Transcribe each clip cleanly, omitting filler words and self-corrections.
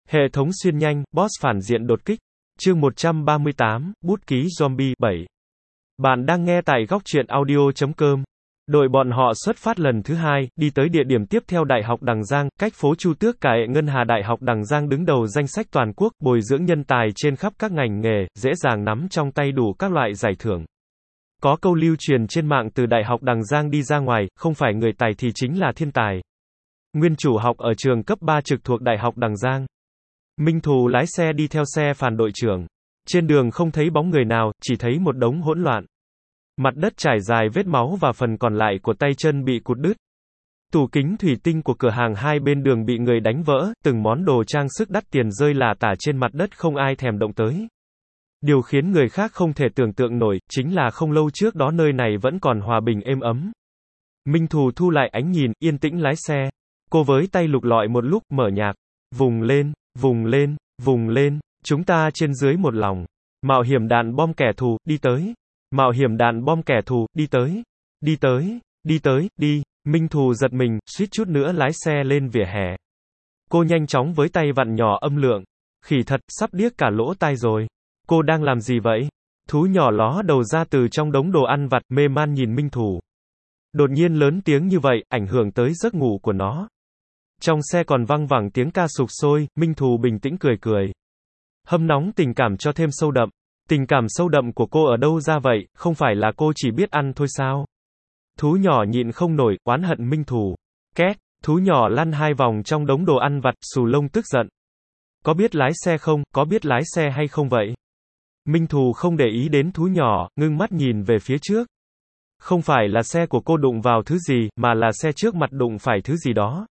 Hệ thống xuyên nhanh, boss phản diện đột kích. Chương 138, bút ký zombie 7. Bạn đang nghe tại góc truyện audio.com. Đội bọn họ xuất phát lần thứ hai, đi tới địa điểm tiếp theo Đại học Đằng Giang, cách phố Chu Tước cải Ngân Hà. Đại học Đằng Giang đứng đầu danh sách toàn quốc, bồi dưỡng nhân tài trên khắp các ngành nghề, dễ dàng nắm trong tay đủ các loại giải thưởng. Có câu lưu truyền trên mạng từ Đại học Đằng Giang đi ra ngoài, không phải người tài thì chính là thiên tài. Nguyên chủ học ở trường cấp 3 trực thuộc Đại học Đằng Giang. Minh Thù lái xe đi theo xe phàn đội trưởng. Trên đường không thấy bóng người nào, chỉ thấy một đống hỗn loạn. Mặt đất trải dài vết máu và phần còn lại của tay chân bị cụt đứt. Tủ kính thủy tinh của cửa hàng hai bên đường bị người đánh vỡ, từng món đồ trang sức đắt tiền rơi lả tả trên mặt đất không ai thèm động tới. Điều khiến người khác không thể tưởng tượng nổi, chính là không lâu trước đó nơi này vẫn còn hòa bình êm ấm. Minh Thù thu lại ánh nhìn, yên tĩnh lái xe. Cô với tay lục lọi một lúc, mở nhạc. Vùng lên, vùng lên, vùng lên, chúng ta trên dưới một lòng. Mạo hiểm đạn bom kẻ thù, đi tới. Mạo hiểm đạn bom kẻ thù, đi tới. Đi tới, đi tới, đi. Minh Thù giật mình, suýt chút nữa lái xe lên vỉa hè. Cô nhanh chóng với tay vặn nhỏ âm lượng. Khỉ thật, sắp điếc cả lỗ tai rồi. Cô đang làm gì vậy? Thú nhỏ ló đầu ra từ trong đống đồ ăn vặt, mê man nhìn Minh Thù. Đột nhiên lớn tiếng như vậy, ảnh hưởng tới giấc ngủ của nó. Trong xe còn văng vẳng tiếng ca sục sôi, Minh Thù bình tĩnh cười cười. Hâm nóng tình cảm cho thêm sâu đậm. Tình cảm sâu đậm của cô ở đâu ra vậy, không phải là cô chỉ biết ăn thôi sao? Thú nhỏ nhịn không nổi, oán hận Minh Thù. Két, thú nhỏ lăn hai vòng trong đống đồ ăn vặt, xù lông tức giận. Có biết lái xe không, có biết lái xe hay không vậy? Minh Thù không để ý đến thú nhỏ, ngưng mắt nhìn về phía trước. Không phải là xe của cô đụng vào thứ gì, mà là xe trước mặt đụng phải thứ gì đó.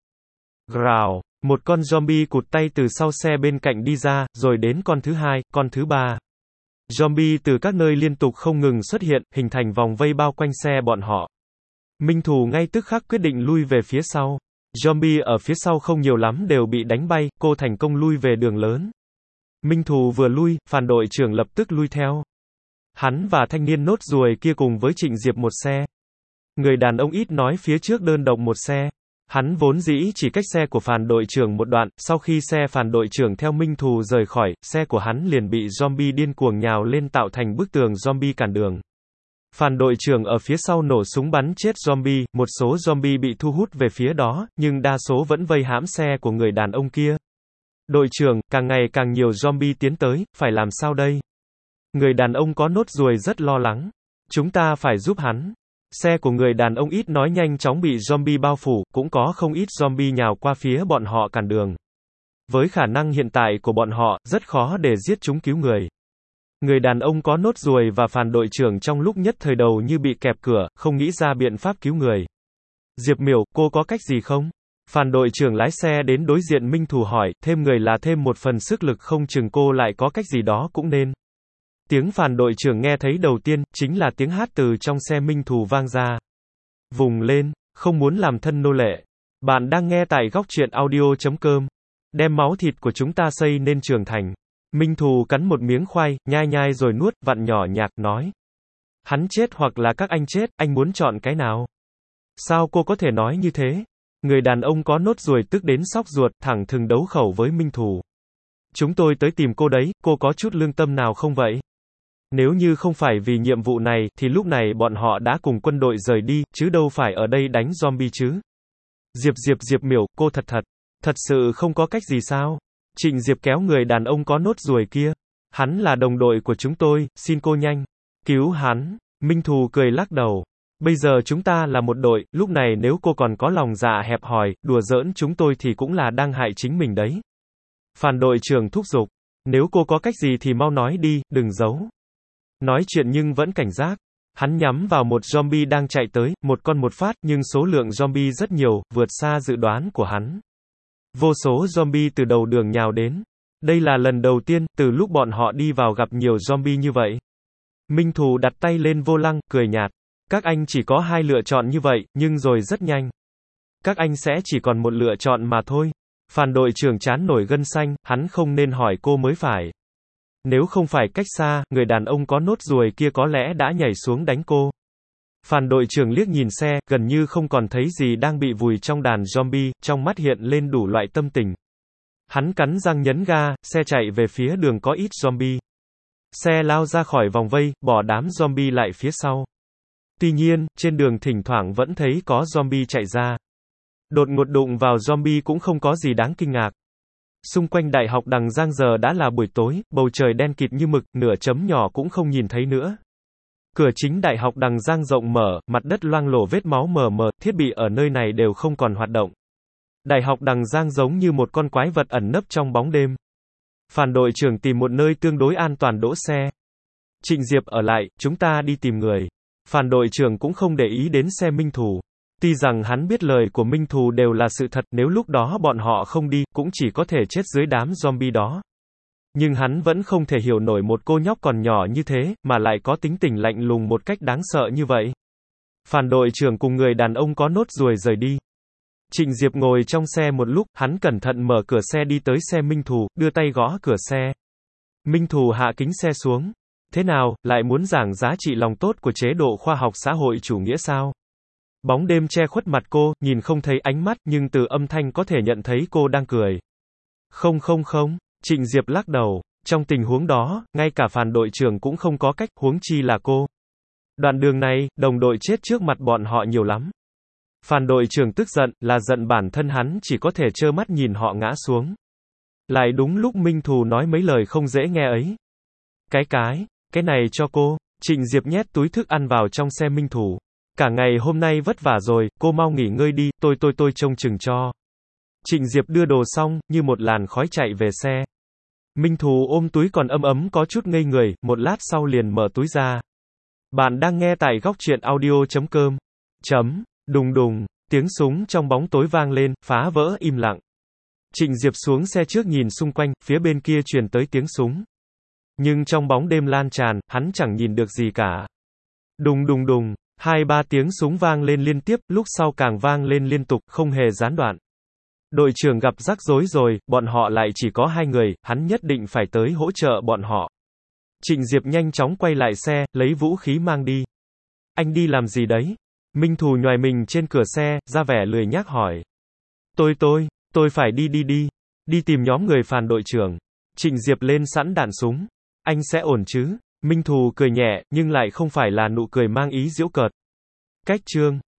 Rào, một con zombie cụt tay từ sau xe bên cạnh đi ra, rồi đến con thứ hai, con thứ ba. Zombie từ các nơi liên tục không ngừng xuất hiện, hình thành vòng vây bao quanh xe bọn họ. Minh Thù ngay tức khắc quyết định lui về phía sau. Zombie ở phía sau không nhiều lắm đều bị đánh bay, cô thành công lui về đường lớn. Minh Thù vừa lui, phàn đội trưởng lập tức lui theo. Hắn và thanh niên nốt ruồi kia cùng với Trịnh Diệp một xe. Người đàn ông ít nói phía trước đơn độc một xe. Hắn vốn dĩ chỉ cách xe của phàn đội trưởng một đoạn, sau khi xe phàn đội trưởng theo Minh Thù rời khỏi, xe của hắn liền bị zombie điên cuồng nhào lên tạo thành bức tường zombie cản đường. Phàn đội trưởng ở phía sau nổ súng bắn chết zombie, một số zombie bị thu hút về phía đó, nhưng đa số vẫn vây hãm xe của người đàn ông kia. Đội trưởng, càng ngày càng nhiều zombie tiến tới, phải làm sao đây? Người đàn ông có nốt ruồi rất lo lắng. Chúng ta phải giúp hắn. Xe của người đàn ông ít nói nhanh chóng bị zombie bao phủ, cũng có không ít zombie nhào qua phía bọn họ cản đường. Với khả năng hiện tại của bọn họ, rất khó để giết chúng cứu người. Người đàn ông có nốt ruồi và phàn đội trưởng trong lúc nhất thời đầu như bị kẹp cửa, không nghĩ ra biện pháp cứu người. Diệp Miểu, cô có cách gì không? Phàn đội trưởng lái xe đến đối diện Minh Thù hỏi, thêm người là thêm một phần sức lực, không chừng cô lại có cách gì đó cũng nên. Tiếng phàn đội trưởng nghe thấy đầu tiên, chính là tiếng hát từ trong xe Minh Thù vang ra. Vùng lên, không muốn làm thân nô lệ. Bạn đang nghe tại góc truyện audio.com. Đem máu thịt của chúng ta xây nên trưởng thành. Minh Thù cắn một miếng khoai, nhai nhai rồi nuốt, vặn nhỏ nhạc, nói. Hắn chết hoặc là các anh chết, anh muốn chọn cái nào? Sao cô có thể nói như thế? Người đàn ông có nốt ruồi tức đến xóc ruột, thẳng thừng đấu khẩu với Minh Thù. Chúng tôi tới tìm cô đấy, cô có chút lương tâm nào không vậy? Nếu như không phải vì nhiệm vụ này, thì lúc này bọn họ đã cùng quân đội rời đi, chứ đâu phải ở đây đánh zombie chứ. Diệp Miểu, cô thật sự không có cách gì sao? Trịnh Diệp kéo người đàn ông có nốt ruồi kia. Hắn là đồng đội của chúng tôi, xin cô nhanh cứu hắn. Minh Thù cười lắc đầu. Bây giờ chúng ta là một đội, lúc này nếu cô còn có lòng dạ hẹp hòi, đùa giỡn chúng tôi thì cũng là đang hại chính mình đấy. Phàn đội trưởng thúc giục. Nếu cô có cách gì thì mau nói đi, đừng giấu. Nói chuyện nhưng vẫn cảnh giác. Hắn nhắm vào một zombie đang chạy tới, một con một phát, nhưng số lượng zombie rất nhiều, vượt xa dự đoán của hắn. Vô số zombie từ đầu đường nhào đến. Đây là lần đầu tiên, từ lúc bọn họ đi vào gặp nhiều zombie như vậy. Minh Thù đặt tay lên vô lăng, cười nhạt. Các anh chỉ có hai lựa chọn như vậy, nhưng rồi rất nhanh. Các anh sẽ chỉ còn một lựa chọn mà thôi. Phàn đội trưởng trán nổi gân xanh, hắn không nên hỏi cô mới phải. Nếu không phải cách xa, người đàn ông có nốt ruồi kia có lẽ đã nhảy xuống đánh cô. Phàn đội trưởng liếc nhìn xe, gần như không còn thấy gì đang bị vùi trong đàn zombie, trong mắt hiện lên đủ loại tâm tình. Hắn cắn răng nhấn ga, xe chạy về phía đường có ít zombie. Xe lao ra khỏi vòng vây, bỏ đám zombie lại phía sau. Tuy nhiên, trên đường thỉnh thoảng vẫn thấy có zombie chạy ra. Đột ngột đụng vào zombie cũng không có gì đáng kinh ngạc. Xung quanh Đại học Đằng Giang giờ đã là buổi tối, bầu trời đen kịt như mực, nửa chấm nhỏ cũng không nhìn thấy nữa. Cửa chính Đại học Đằng Giang rộng mở, mặt đất loang lổ vết máu mờ mờ, thiết bị ở nơi này đều không còn hoạt động. Đại học Đằng Giang giống như một con quái vật ẩn nấp trong bóng đêm. Phàn đội trưởng tìm một nơi tương đối an toàn đỗ xe. Trịnh Diệp ở lại, chúng ta đi tìm người. Phàn đội trưởng cũng không để ý đến xe Minh Thù. Tuy rằng hắn biết lời của Minh Thù đều là sự thật, nếu lúc đó bọn họ không đi, cũng chỉ có thể chết dưới đám zombie đó. Nhưng hắn vẫn không thể hiểu nổi một cô nhóc còn nhỏ như thế, mà lại có tính tình lạnh lùng một cách đáng sợ như vậy. Phàn đội trưởng cùng người đàn ông có nốt ruồi rời đi. Trịnh Diệp ngồi trong xe một lúc, hắn cẩn thận mở cửa xe đi tới xe Minh Thù, đưa tay gõ cửa xe. Minh Thù hạ kính xe xuống. Thế nào, lại muốn giảng giá trị lòng tốt của chế độ khoa học xã hội chủ nghĩa sao? Bóng đêm che khuất mặt cô, nhìn không thấy ánh mắt, nhưng từ âm thanh có thể nhận thấy cô đang cười. Không, Trịnh Diệp lắc đầu. Trong tình huống đó, ngay cả phàn đội trưởng cũng không có cách, huống chi là cô. Đoạn đường này, đồng đội chết trước mặt bọn họ nhiều lắm. Phàn đội trưởng tức giận, là giận bản thân hắn chỉ có thể trơ mắt nhìn họ ngã xuống. Lại đúng lúc Minh Thù nói mấy lời không dễ nghe ấy. Cái này cho cô. Trịnh Diệp nhét túi thức ăn vào trong xe Minh Thù. Cả ngày hôm nay vất vả rồi, cô mau nghỉ ngơi đi, tôi trông chừng cho. Trịnh Diệp đưa đồ xong, như một làn khói chạy về xe. Minh Thù ôm túi còn ấm có chút ngây người, một lát sau liền mở túi ra. Bạn đang nghe tại góc truyện audio.com. Đùng đùng, tiếng súng trong bóng tối vang lên, phá vỡ im lặng. Trịnh Diệp xuống xe trước nhìn xung quanh, phía bên kia truyền tới tiếng súng. Nhưng trong bóng đêm lan tràn, hắn chẳng nhìn được gì cả. Đùng đùng đùng, 2-3 tiếng súng vang lên liên tiếp, lúc sau càng vang lên liên tục, không hề gián đoạn. Đội trưởng gặp rắc rối rồi, bọn họ lại chỉ có 2 người, hắn nhất định phải tới hỗ trợ bọn họ. Trịnh Diệp nhanh chóng quay lại xe, lấy vũ khí mang đi. Anh đi làm gì đấy? Minh Thù nhoài mình trên cửa xe, ra vẻ lười nhác hỏi. Tôi phải đi tìm nhóm người phàn đội trưởng. Trịnh Diệp lên sẵn đạn súng. Anh sẽ ổn chứ? Minh Thù cười nhẹ, nhưng lại không phải là nụ cười mang ý giễu cợt. Cách chương